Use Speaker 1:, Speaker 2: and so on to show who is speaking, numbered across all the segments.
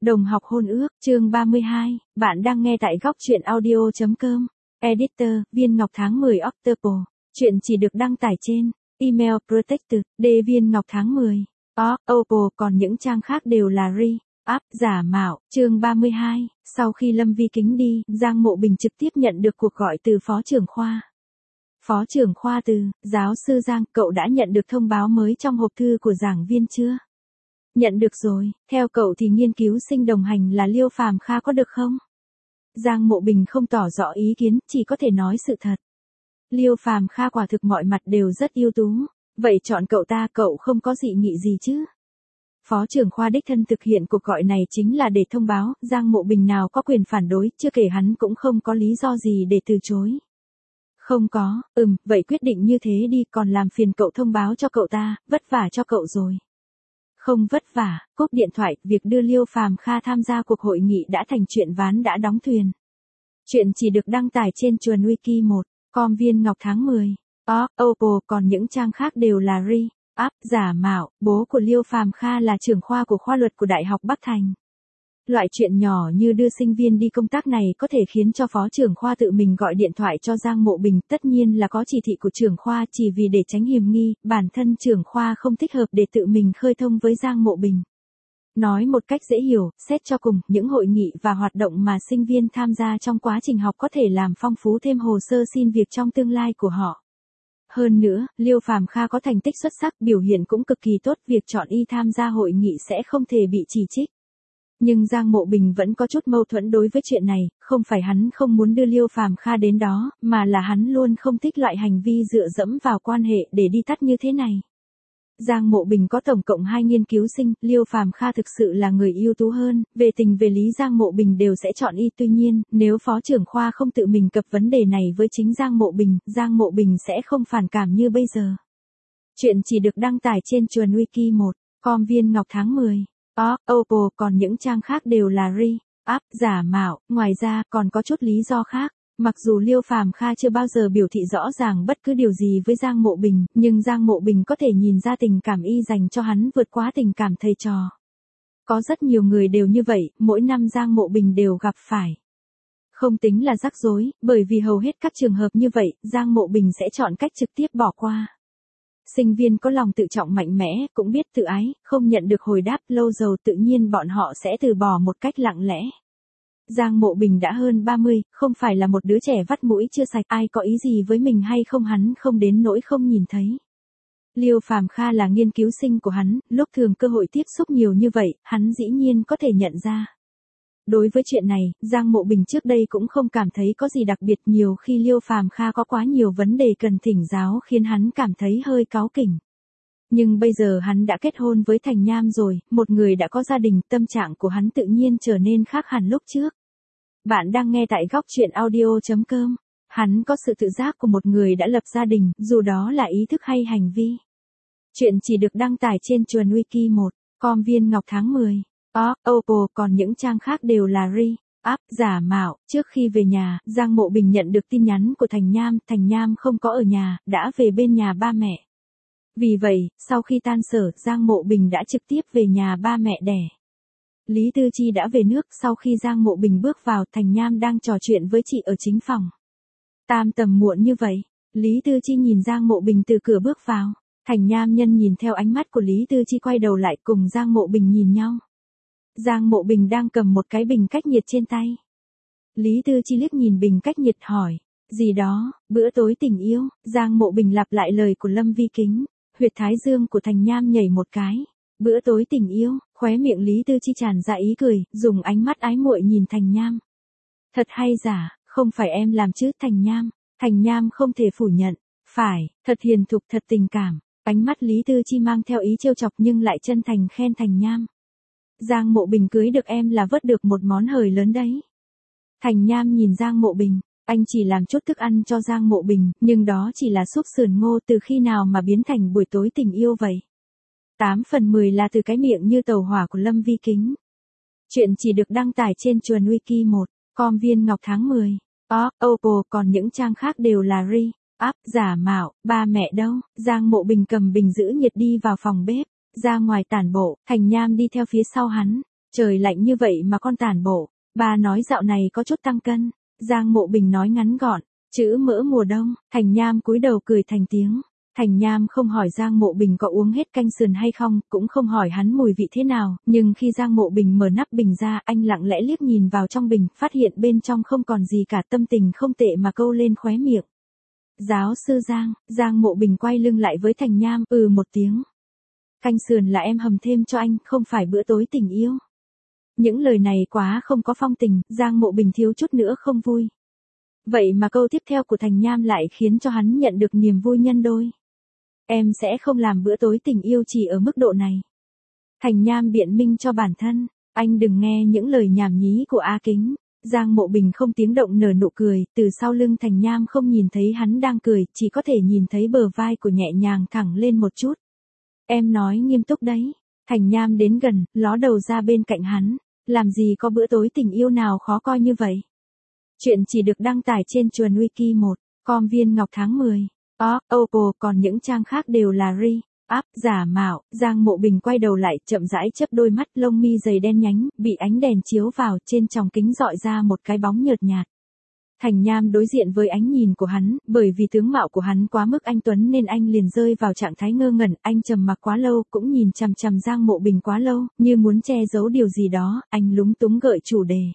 Speaker 1: Đồng học hôn ước, chương 32, bạn đang nghe tại góc truyện audio.com. Editor, Viên Ngọc tháng 10 October. Chuyện chỉ được đăng tải trên email protected, Viên Ngọc tháng 10. Oppo, còn những trang khác đều là giả mạo. Chương 32, sau khi Lâm Vi Kính đi, Giang Mộ Bình trực tiếp nhận được cuộc gọi từ phó trưởng khoa. Phó trưởng khoa từ, giáo sư Giang, cậu đã nhận được thông báo mới trong hộp thư của giảng viên chưa? Nhận được rồi, theo cậu thì nghiên cứu sinh đồng hành là Liêu Phàm Kha có được không? Giang Mộ Bình không tỏ rõ ý kiến, chỉ có thể nói sự thật. Liêu Phàm Kha quả thực mọi mặt đều rất ưu tú, vậy chọn cậu ta cậu không có dị nghị gì chứ? Phó trưởng khoa đích thân thực hiện cuộc gọi này chính là để thông báo, Giang Mộ Bình nào có quyền phản đối, chưa kể hắn cũng không có lý do gì để từ chối. Không có, vậy quyết định như thế đi, còn làm phiền cậu thông báo cho cậu ta, vất vả cho cậu rồi. Không vất vả, cúp điện thoại, việc đưa Liêu Phàm Kha tham gia cuộc hội nghị đã thành chuyện ván đã đóng thuyền. Chuyện chỉ được đăng tải trên Chuồn Wiki 1, com Viên Ngọc tháng 10. Oppo, còn những trang khác đều là giả mạo. Bố của Liêu Phàm Kha là trưởng khoa của khoa luật của Đại học Bắc Thành. Loại chuyện nhỏ như đưa sinh viên đi công tác này có thể khiến cho phó trưởng khoa tự mình gọi điện thoại cho Giang Mộ Bình, tất nhiên là có chỉ thị của trưởng khoa, chỉ vì để tránh hiềm nghi, bản thân trưởng khoa không thích hợp để tự mình khơi thông với Giang Mộ Bình. Nói một cách dễ hiểu, xét cho cùng, những hội nghị và hoạt động mà sinh viên tham gia trong quá trình học có thể làm phong phú thêm hồ sơ xin việc trong tương lai của họ. Hơn nữa, Liêu Phàm Kha có thành tích xuất sắc, biểu hiện cũng cực kỳ tốt, việc chọn y tham gia hội nghị sẽ không thể bị chỉ trích. Nhưng Giang Mộ Bình vẫn có chút mâu thuẫn đối với chuyện này, không phải hắn không muốn đưa Liêu Phàm Kha đến đó, mà là hắn luôn không thích loại hành vi dựa dẫm vào quan hệ để đi tắt như thế này. Giang Mộ Bình có tổng cộng 2 nghiên cứu sinh, Liêu Phàm Kha thực sự là người ưu tú hơn, về tình về lý Giang Mộ Bình đều sẽ chọn y, tuy nhiên, nếu phó trưởng khoa không tự mình cập vấn đề này với chính Giang Mộ Bình sẽ không phản cảm như bây giờ. Chuyện chỉ được đăng tải trên Chuồn Wiki 1, com Viên Ngọc tháng 10. Oppo, còn những trang khác đều là giả mạo. Ngoài ra, còn có chút lý do khác. Mặc dù Liêu Phàm Kha chưa bao giờ biểu thị rõ ràng bất cứ điều gì với Giang Mộ Bình, nhưng Giang Mộ Bình có thể nhìn ra tình cảm y dành cho hắn vượt quá tình cảm thầy trò. Có rất nhiều người đều như vậy, mỗi năm Giang Mộ Bình đều gặp phải. Không tính là rắc rối, bởi vì hầu hết các trường hợp như vậy, Giang Mộ Bình sẽ chọn cách trực tiếp bỏ qua. Sinh viên có lòng tự trọng mạnh mẽ, cũng biết tự ái, không nhận được hồi đáp lâu dầu tự nhiên bọn họ sẽ từ bỏ một cách lặng lẽ. Giang Mộ Bình đã hơn 30, không phải là một đứa trẻ vắt mũi chưa sạch, ai có ý gì với mình hay không hắn không đến nỗi không nhìn thấy. Liêu Phàm Kha là nghiên cứu sinh của hắn, lúc thường cơ hội tiếp xúc nhiều như vậy, hắn dĩ nhiên có thể nhận ra. Đối với chuyện này, Giang Mộ Bình trước đây cũng không cảm thấy có gì đặc biệt, nhiều khi Liêu Phàm Kha có quá nhiều vấn đề cần thỉnh giáo khiến hắn cảm thấy hơi cáu kỉnh. Nhưng bây giờ hắn đã kết hôn với Thành Nham rồi, một người đã có gia đình, tâm trạng của hắn tự nhiên trở nên khác hẳn lúc trước. Bạn đang nghe tại góc truyện audio.com. Hắn có sự tự giác của một người đã lập gia đình, dù đó là ý thức hay hành vi. Chuyện chỉ được đăng tải trên Chuồn Wiki 1, com Viên Ngọc tháng 10. Oppo, còn những trang khác đều là giả mạo. Trước khi về nhà, Giang Mộ Bình nhận được tin nhắn của Thành Nham không có ở nhà, đã về bên nhà ba mẹ. Vì vậy, sau khi tan sở, Giang Mộ Bình đã trực tiếp về nhà ba mẹ đẻ. Lý Tư Chi đã về nước, sau khi Giang Mộ Bình bước vào, Thành Nham đang trò chuyện với chị ở chính phòng. Tầm muộn như vậy, Lý Tư Chi nhìn Giang Mộ Bình từ cửa bước vào. Thành Nham nhân nhìn theo ánh mắt của Lý Tư Chi quay đầu lại cùng Giang Mộ Bình nhìn nhau. Giang Mộ Bình đang cầm một cái bình cách nhiệt trên tay. Lý Tư Chi liếc nhìn bình cách nhiệt hỏi, gì đó, bữa tối tình yêu. Giang Mộ Bình lặp lại lời của Lâm Vi Kính. Huyệt thái dương của Thành Nham nhảy một cái. Bữa tối tình yêu, khóe miệng Lý Tư Chi tràn ra ý cười, dùng ánh mắt ái muội nhìn Thành Nham. Thật hay giả, không phải em làm chứ Thành Nham. Thành Nham không thể phủ nhận. Phải, thật hiền thục, thật tình cảm. Ánh mắt Lý Tư Chi mang theo ý trêu chọc nhưng lại chân thành khen Thành Nham. Giang Mộ Bình cưới được em là vớt được một món hời lớn đấy. Thành Nham nhìn Giang Mộ Bình, anh chỉ làm chút thức ăn cho Giang Mộ Bình, nhưng đó chỉ là súp sườn ngô, từ khi nào mà biến thành buổi tối tình yêu vậy? 8 phần 10 là từ cái miệng như tàu hỏa của Lâm Vi Kính. Chuyện chỉ được đăng tải trên Chuồn Wiki 1, com Viên Ngọc tháng 10. Oppo, còn những trang khác đều là giả mạo. Ba mẹ đâu? Giang Mộ Bình cầm bình giữ nhiệt đi vào phòng bếp. Ra ngoài tản bộ, Thành Nham đi theo phía sau hắn. Trời lạnh như vậy mà con tản bộ, ba nói dạo này có chút tăng cân. Giang Mộ Bình nói ngắn gọn, chữ mỡ mùa đông. Thành Nham cúi đầu cười thành tiếng. Thành Nham không hỏi Giang Mộ Bình có uống hết canh sườn hay không, cũng không hỏi hắn mùi vị thế nào, nhưng khi Giang Mộ Bình mở nắp bình ra, anh lặng lẽ liếc nhìn vào trong bình, phát hiện bên trong không còn gì cả, tâm tình không tệ mà câu lên khóe miệng. Giáo sư Giang. Giang Mộ Bình quay lưng lại với Thành Nham, một tiếng. Canh sườn là em hầm thêm cho anh, không phải bữa tối tình yêu. Những lời này quá không có phong tình, Giang Mộ Bình thiếu chút nữa không vui. Vậy mà câu tiếp theo của Thành Nham lại khiến cho hắn nhận được niềm vui nhân đôi. Em sẽ không làm bữa tối tình yêu chỉ ở mức độ này. Thành Nham biện minh cho bản thân, anh đừng nghe những lời nhảm nhí của A Kính. Giang Mộ Bình không tiếng động nở nụ cười, từ sau lưng Thành Nham không nhìn thấy hắn đang cười, chỉ có thể nhìn thấy bờ vai của nhẹ nhàng thẳng lên một chút. Em nói nghiêm túc đấy. Thành Nham đến gần, ló đầu ra bên cạnh hắn. Làm gì có bữa tối tình yêu nào khó coi như vậy. Chuyện chỉ được đăng tải trên Chuồn Wiki 1, com Viên Ngọc tháng 10. Oppo, còn những trang khác đều là giả mạo. Giang Mộ Bình quay đầu lại, chậm rãi chớp đôi mắt, lông mi dày đen nhánh, bị ánh đèn chiếu vào, trên tròng kính rọi ra một cái bóng nhợt nhạt. Thành Nham đối diện với ánh nhìn của hắn, bởi vì tướng mạo của hắn quá mức anh tuấn nên anh liền rơi vào trạng thái ngơ ngẩn, anh trầm mặc quá lâu, cũng nhìn chằm chằm Giang Mộ Bình quá lâu, như muốn che giấu điều gì đó, anh lúng túng gợi chủ đề.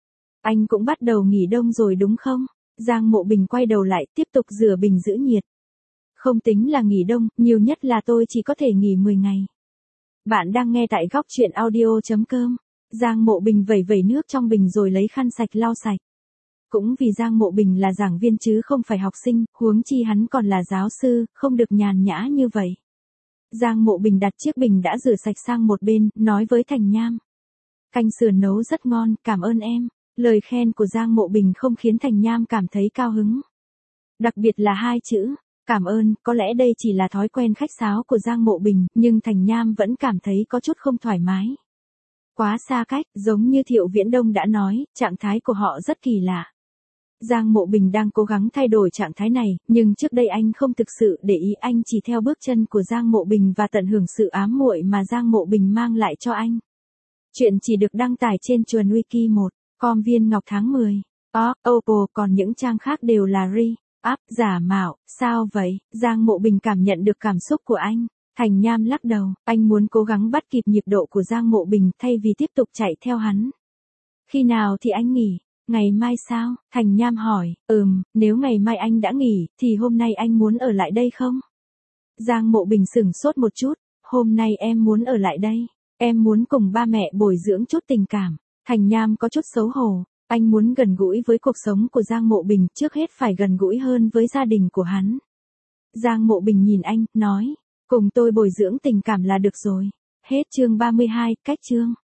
Speaker 1: Anh cũng bắt đầu nghỉ đông rồi đúng không? Giang Mộ Bình quay đầu lại, tiếp tục rửa bình giữ nhiệt. Không tính là nghỉ đông, nhiều nhất là tôi chỉ có thể nghỉ 10 ngày. Bạn đang nghe tại góc truyện audio.com. Giang Mộ Bình vẩy vẩy nước trong bình rồi lấy khăn sạch lau sạch. Cũng vì Giang Mộ Bình là giảng viên chứ không phải học sinh, huống chi hắn còn là giáo sư, không được nhàn nhã như vậy. Giang Mộ Bình đặt chiếc bình đã rửa sạch sang một bên, nói với Thành Nham. Canh sườn nấu rất ngon, cảm ơn em. Lời khen của Giang Mộ Bình không khiến Thành Nham cảm thấy cao hứng. Đặc biệt là hai chữ, cảm ơn, có lẽ đây chỉ là thói quen khách sáo của Giang Mộ Bình, nhưng Thành Nham vẫn cảm thấy có chút không thoải mái. Quá xa cách, giống như Thiệu Viễn Đông đã nói, trạng thái của họ rất kỳ lạ. Giang Mộ Bình đang cố gắng thay đổi trạng thái này, nhưng trước đây anh không thực sự để ý, anh chỉ theo bước chân của Giang Mộ Bình và tận hưởng sự ám muội mà Giang Mộ Bình mang lại cho anh. Chuyện chỉ được đăng tải trên Chuồn Wiki 1, com Viên Ngọc tháng 10. Oppo, còn những trang khác đều là giả mạo. Sao vậy? Giang Mộ Bình cảm nhận được cảm xúc của anh. Thành Nham lắc đầu, anh muốn cố gắng bắt kịp nhịp độ của Giang Mộ Bình thay vì tiếp tục chạy theo hắn. Khi nào thì anh nghỉ? Ngày mai sao? Thành Nham hỏi. Nếu ngày mai anh đã nghỉ, thì hôm nay anh muốn ở lại đây không? Giang Mộ Bình sửng sốt một chút. Hôm nay em muốn ở lại đây. Em muốn cùng ba mẹ bồi dưỡng chút tình cảm. Thành Nham có chút xấu hổ. Anh muốn gần gũi với cuộc sống của Giang Mộ Bình, trước hết phải gần gũi hơn với gia đình của hắn. Giang Mộ Bình nhìn anh, nói. Cùng tôi bồi dưỡng tình cảm là được rồi. Hết chương 32, cách chương.